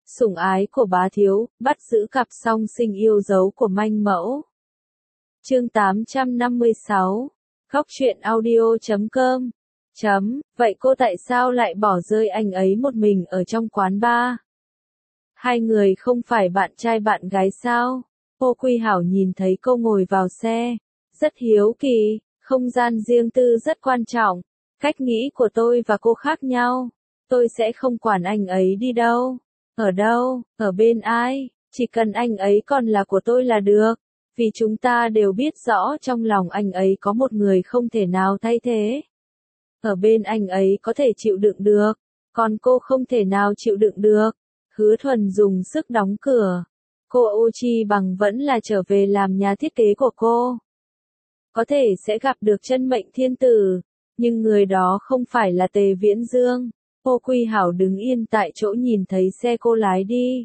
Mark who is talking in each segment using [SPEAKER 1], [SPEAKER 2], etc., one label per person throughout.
[SPEAKER 1] Sủng ái của bá thiếu, bắt giữ cặp song sinh yêu dấu của manh mẫu. Chương 856. Khóc chuyện audio.com. Vậy cô tại sao lại bỏ rơi anh ấy một mình ở trong quán bar? Hai người không phải bạn trai bạn gái sao? Cô Quy Hảo nhìn thấy cô ngồi vào xe. Rất hiếu kỳ, không gian riêng tư rất quan trọng. Cách nghĩ của tôi và cô khác nhau. Tôi sẽ không quản anh ấy đi đâu. Ở đâu, ở bên ai, chỉ cần anh ấy còn là của tôi là được. Vì chúng ta đều biết rõ trong lòng anh ấy có một người không thể nào thay thế. Ở bên anh ấy có thể chịu đựng được, còn cô không thể nào chịu đựng được. Hứa Thuần dùng sức đóng cửa. Cô Ô Chi Bằng vẫn là trở về làm nhà thiết kế của cô. Có thể sẽ gặp được chân mệnh thiên tử, nhưng người đó không phải là Tề Viễn Dương. Cô Quy Hảo đứng yên tại chỗ nhìn thấy xe cô lái đi.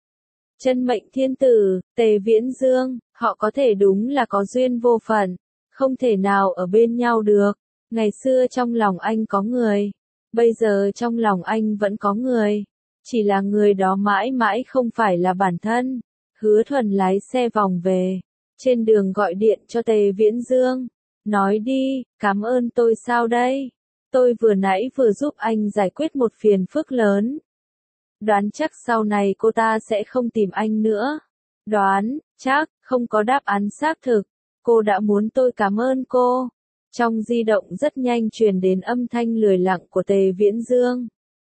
[SPEAKER 1] Chân mệnh thiên tử, Tề Viễn Dương, họ có thể đúng là có duyên vô phận, không thể nào ở bên nhau được. Ngày xưa trong lòng anh có người, bây giờ trong lòng anh vẫn có người, chỉ là người đó mãi mãi không phải là bản thân. Hứa Thuần lái xe vòng về, trên đường gọi điện cho Tề Viễn Dương, nói đi, cảm ơn tôi sao đây? Tôi vừa nãy vừa giúp anh giải quyết một phiền phức lớn. Đoán chắc sau này cô ta sẽ không tìm anh nữa. Đoán, chắc, không có đáp án xác thực. Cô đã muốn tôi cảm ơn cô. Trong di động rất nhanh truyền đến âm thanh lười lặng của Tề Viễn Dương.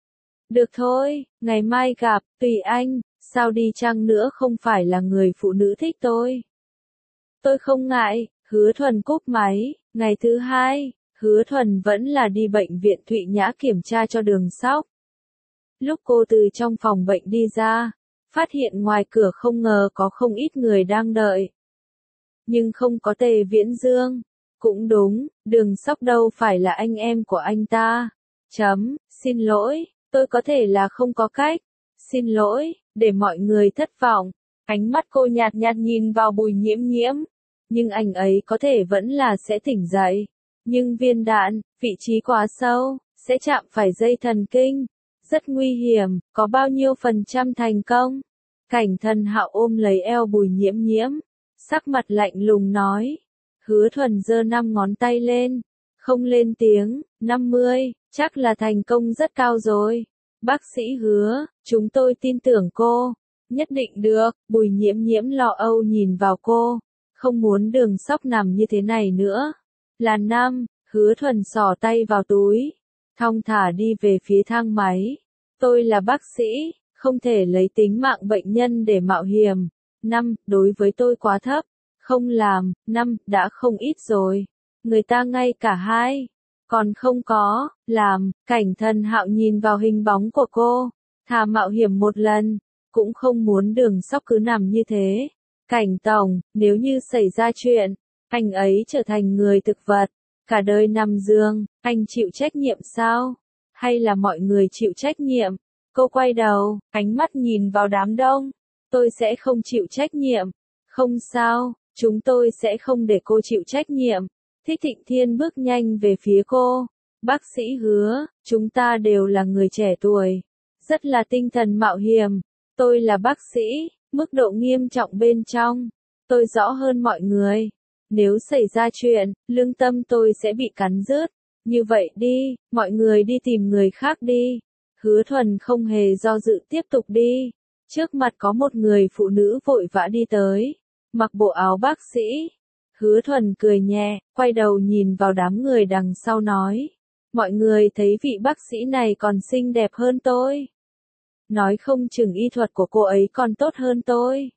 [SPEAKER 1] Được thôi, ngày mai gặp, tùy anh, sao đi chăng nữa không phải là người phụ nữ thích tôi. Tôi không ngại, Hứa Thuần cúp máy, ngày thứ hai. Hứa Thuần vẫn là đi bệnh viện Thụy Nhã kiểm tra cho Đường Sóc. Lúc cô từ trong phòng bệnh đi ra, phát hiện ngoài cửa không ngờ có không ít người đang đợi. Nhưng không có Tề Viễn Dương. Cũng đúng, Đường Sóc đâu phải là anh em của anh ta. Xin lỗi, tôi có thể là không có cách. Xin lỗi, để mọi người thất vọng. Ánh mắt cô nhạt nhạt nhìn vào Bùi Nhiễm Nhiễm. Nhưng anh ấy có thể vẫn là sẽ tỉnh dậy. Nhưng viên đạn, vị trí quá sâu, sẽ chạm phải dây thần kinh. Rất nguy hiểm, có bao nhiêu % thành công? Cảnh Thần Hạo ôm lấy eo Bùi Nhiễm Nhiễm, sắc mặt lạnh lùng nói. Hứa Thuần giơ 5 ngón tay lên, không lên tiếng, 50, chắc là thành công rất cao rồi. Bác sĩ Hứa, chúng tôi tin tưởng cô. Nhất định được, Bùi Nhiễm Nhiễm lo âu nhìn vào cô, không muốn Đường Sóc nằm như thế này nữa. Là 5, Hứa Thuần xỏ tay vào túi, thong thả đi về phía thang máy. Tôi là bác sĩ, không thể lấy tính mạng bệnh nhân để mạo hiểm. 5, đối với tôi quá thấp. Không làm, 5, đã không ít rồi. Người ta ngay cả 2, còn không có, làm. Cảnh Thần Hạo nhìn vào hình bóng của cô, thà mạo hiểm một lần, cũng không muốn Đường Sóc cứ nằm như thế. Cảnh Tổng, nếu như xảy ra chuyện, anh ấy trở thành người thực vật, cả đời nằm giường, anh chịu trách nhiệm sao? Hay là mọi người chịu trách nhiệm? Cô quay đầu, ánh mắt nhìn vào đám đông. Tôi sẽ không chịu trách nhiệm. Không sao, chúng tôi sẽ không để cô chịu trách nhiệm. Thích Thịnh Thiên bước nhanh về phía cô. Bác sĩ Hứa, chúng ta đều là người trẻ tuổi, rất là tinh thần mạo hiểm. Tôi là bác sĩ, mức độ nghiêm trọng bên trong, tôi rõ hơn mọi người. Nếu xảy ra chuyện, lương tâm tôi sẽ bị cắn rứt. Như vậy đi, mọi người đi tìm người khác đi. Hứa Thuần không hề do dự tiếp tục đi. Trước mặt có một người phụ nữ vội vã đi tới, mặc bộ áo bác sĩ. Hứa Thuần cười nhẹ, quay đầu nhìn vào đám người đằng sau nói. Mọi người thấy vị bác sĩ này còn xinh đẹp hơn tôi. Nói không chừng y thuật của cô ấy còn tốt hơn tôi.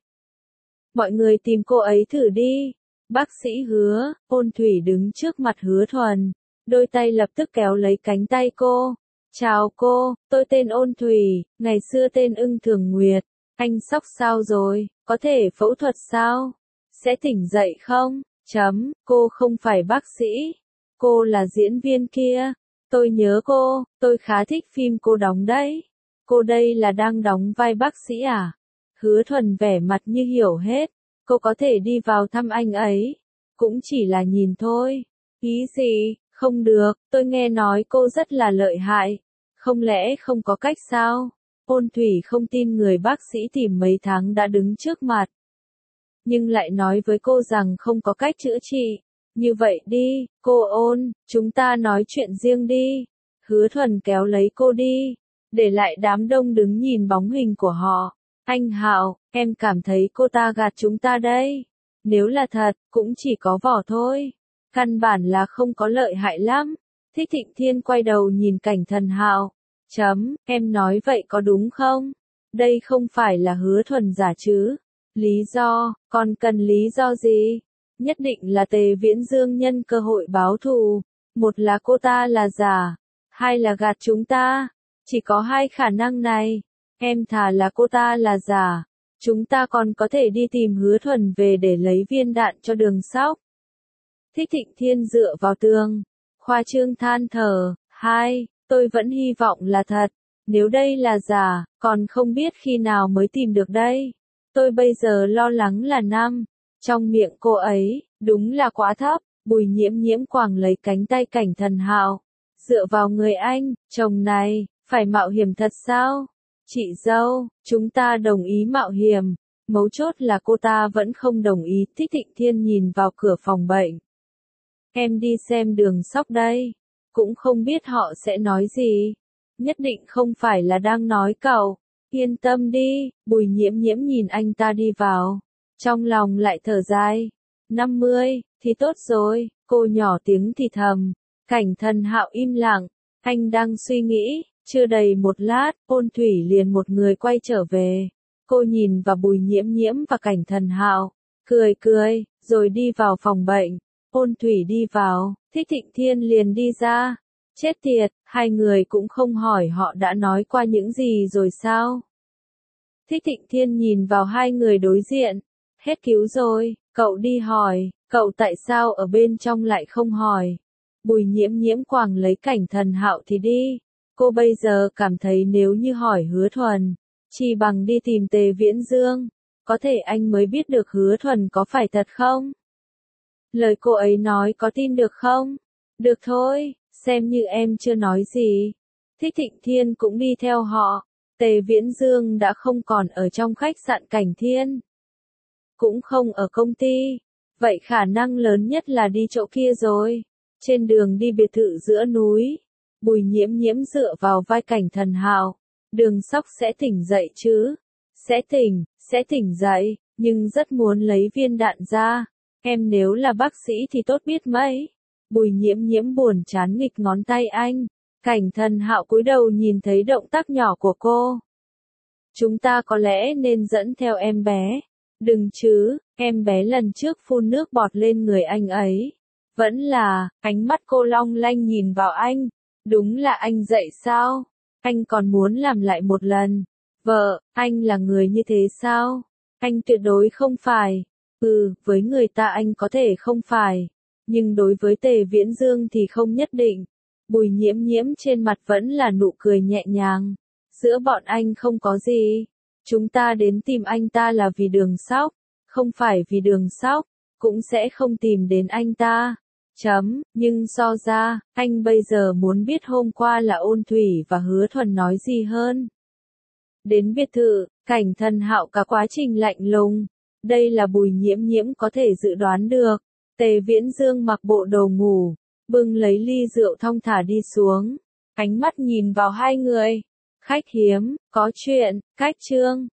[SPEAKER 1] Mọi người tìm cô ấy thử đi. Bác sĩ Hứa, Ôn Thủy đứng trước mặt Hứa Thuần, đôi tay lập tức kéo lấy cánh tay cô. Chào cô, tôi tên Ôn Thủy, ngày xưa tên Ưng Thường Nguyệt. Anh Sóc sao rồi, có thể phẫu thuật sao? Sẽ tỉnh dậy không? Cô không phải bác sĩ. Cô là diễn viên kia. Tôi nhớ cô, tôi khá thích phim cô đóng đấy. Cô đây là đang đóng vai bác sĩ à? Hứa Thuần vẻ mặt như hiểu hết. Cô có thể đi vào thăm anh ấy. Cũng chỉ là nhìn thôi. Ý gì? Không được, tôi nghe nói cô rất là lợi hại. Không lẽ không có cách sao? Ôn Thủy không tin người bác sĩ tìm mấy tháng đã đứng trước mặt. Nhưng lại nói với cô rằng không có cách chữa trị. Như vậy đi, cô Ôn, chúng ta nói chuyện riêng đi. Hứa Thuần kéo lấy cô đi, để lại đám đông đứng nhìn bóng hình của họ. Anh Hạo, em cảm thấy cô ta gạt chúng ta đây. Nếu là thật, cũng chỉ có vỏ thôi. Căn bản là không có lợi hại lắm. Thích Thịnh Thiên quay đầu nhìn Cảnh Thần Hạo. Em nói vậy có đúng không? Đây không phải là Hứa Thuần giả chứ? Lý do, còn cần lý do gì? Nhất định là Tề Viễn Dương nhân cơ hội báo thù. Một là cô ta là giả, hai là gạt chúng ta. Chỉ có hai khả năng này. Em thà là cô ta là giả. Chúng ta còn có thể đi tìm Hứa Thuần về để lấy viên đạn cho Đường Sóc. Thích Thịnh Thiên dựa vào tường. Khoa trương than thở. Tôi vẫn hy vọng là thật. Nếu đây là giả, còn không biết khi nào mới tìm được đây. Tôi bây giờ lo lắng là trong miệng cô ấy, đúng là quá thấp. Bùi Nhiễm Nhiễm quàng lấy cánh tay Cảnh Thần Hạo. Dựa vào người anh, chồng này, phải mạo hiểm thật sao? Chị dâu, chúng ta đồng ý mạo hiểm. Mấu chốt là cô ta vẫn không đồng ý. Thích Thịnh Thiên nhìn vào cửa phòng bệnh. Em đi xem Đường Sóc đây. Cũng không biết họ sẽ nói gì. Nhất định không phải là đang nói cậu. Yên tâm đi, Bùi Nhiễm Nhiễm nhìn anh ta đi vào. Trong lòng lại thở dài. 50, thì tốt rồi, cô nhỏ tiếng thì thầm. Cảnh Thần Hạo im lặng. Anh đang suy nghĩ. Chưa đầy một lát, Ôn Thủy liền một người quay trở về. Cô nhìn vào Bùi Nhiễm Nhiễm và Cảnh Thần Hạo. Cười, rồi đi vào phòng bệnh. Ôn Thủy đi vào, Thích Thịnh Thiên liền đi ra. Chết tiệt, hai người cũng không hỏi họ đã nói qua những gì rồi sao? Thích Thịnh Thiên nhìn vào hai người đối diện. Hết cứu rồi, cậu đi hỏi, cậu tại sao ở bên trong lại không hỏi? Bùi Nhiễm Nhiễm quàng lấy Cảnh Thần Hạo thì đi. Cô bây giờ cảm thấy nếu như hỏi Hứa Thuần, chỉ bằng đi tìm Tề Viễn Dương. Có thể anh mới biết được Hứa Thuần có phải thật không? Lời cô ấy nói có tin được không? Được thôi, xem như em chưa nói gì. Thích Thịnh Thiên cũng đi theo họ. Tề Viễn Dương đã không còn ở trong khách sạn Cảnh Thiên. Cũng không ở công ty. Vậy khả năng lớn nhất là đi chỗ kia rồi. Trên đường đi biệt thự giữa núi. Bùi Nhiễm Nhiễm dựa vào vai Cảnh Thần Hạo. Đường Sóc sẽ tỉnh dậy chứ? Sẽ tỉnh dậy, nhưng rất muốn lấy viên đạn ra. Em nếu là bác sĩ thì tốt biết mấy. Bùi Nhiễm Nhiễm buồn chán nghịch ngón tay anh. Cảnh Thần Hạo cúi đầu nhìn thấy động tác nhỏ của cô. Chúng ta có lẽ nên dẫn theo em bé. Đừng chứ, em bé lần trước phun nước bọt lên người anh ấy. Vẫn là, ánh mắt cô long lanh nhìn vào anh. Đúng là anh dậy sao? Anh còn muốn làm lại một lần. Vợ, anh là người như thế sao? Anh tuyệt đối không phải. Với người ta anh có thể không phải. Nhưng đối với Tề Viễn Dương thì không nhất định. Bùi Nhiễm Nhiễm trên mặt vẫn là nụ cười nhẹ nhàng. Giữa bọn anh không có gì. Chúng ta đến tìm anh ta là vì Đường Sóc. Không phải vì Đường Sóc, cũng sẽ không tìm đến anh ta. Nhưng so ra, anh bây giờ muốn biết hôm qua là Ôn Thủy và Hứa Thuần nói gì hơn. Đến biệt thự, Cảnh Thần Hạo cả quá trình lạnh lùng. Đây là Bùi Nhiễm Nhiễm có thể dự đoán được. Tề Viễn Dương mặc bộ đồ ngủ, bưng lấy ly rượu thong thả đi xuống. Ánh mắt nhìn vào hai người. Khách hiếm, có chuyện, cách trương.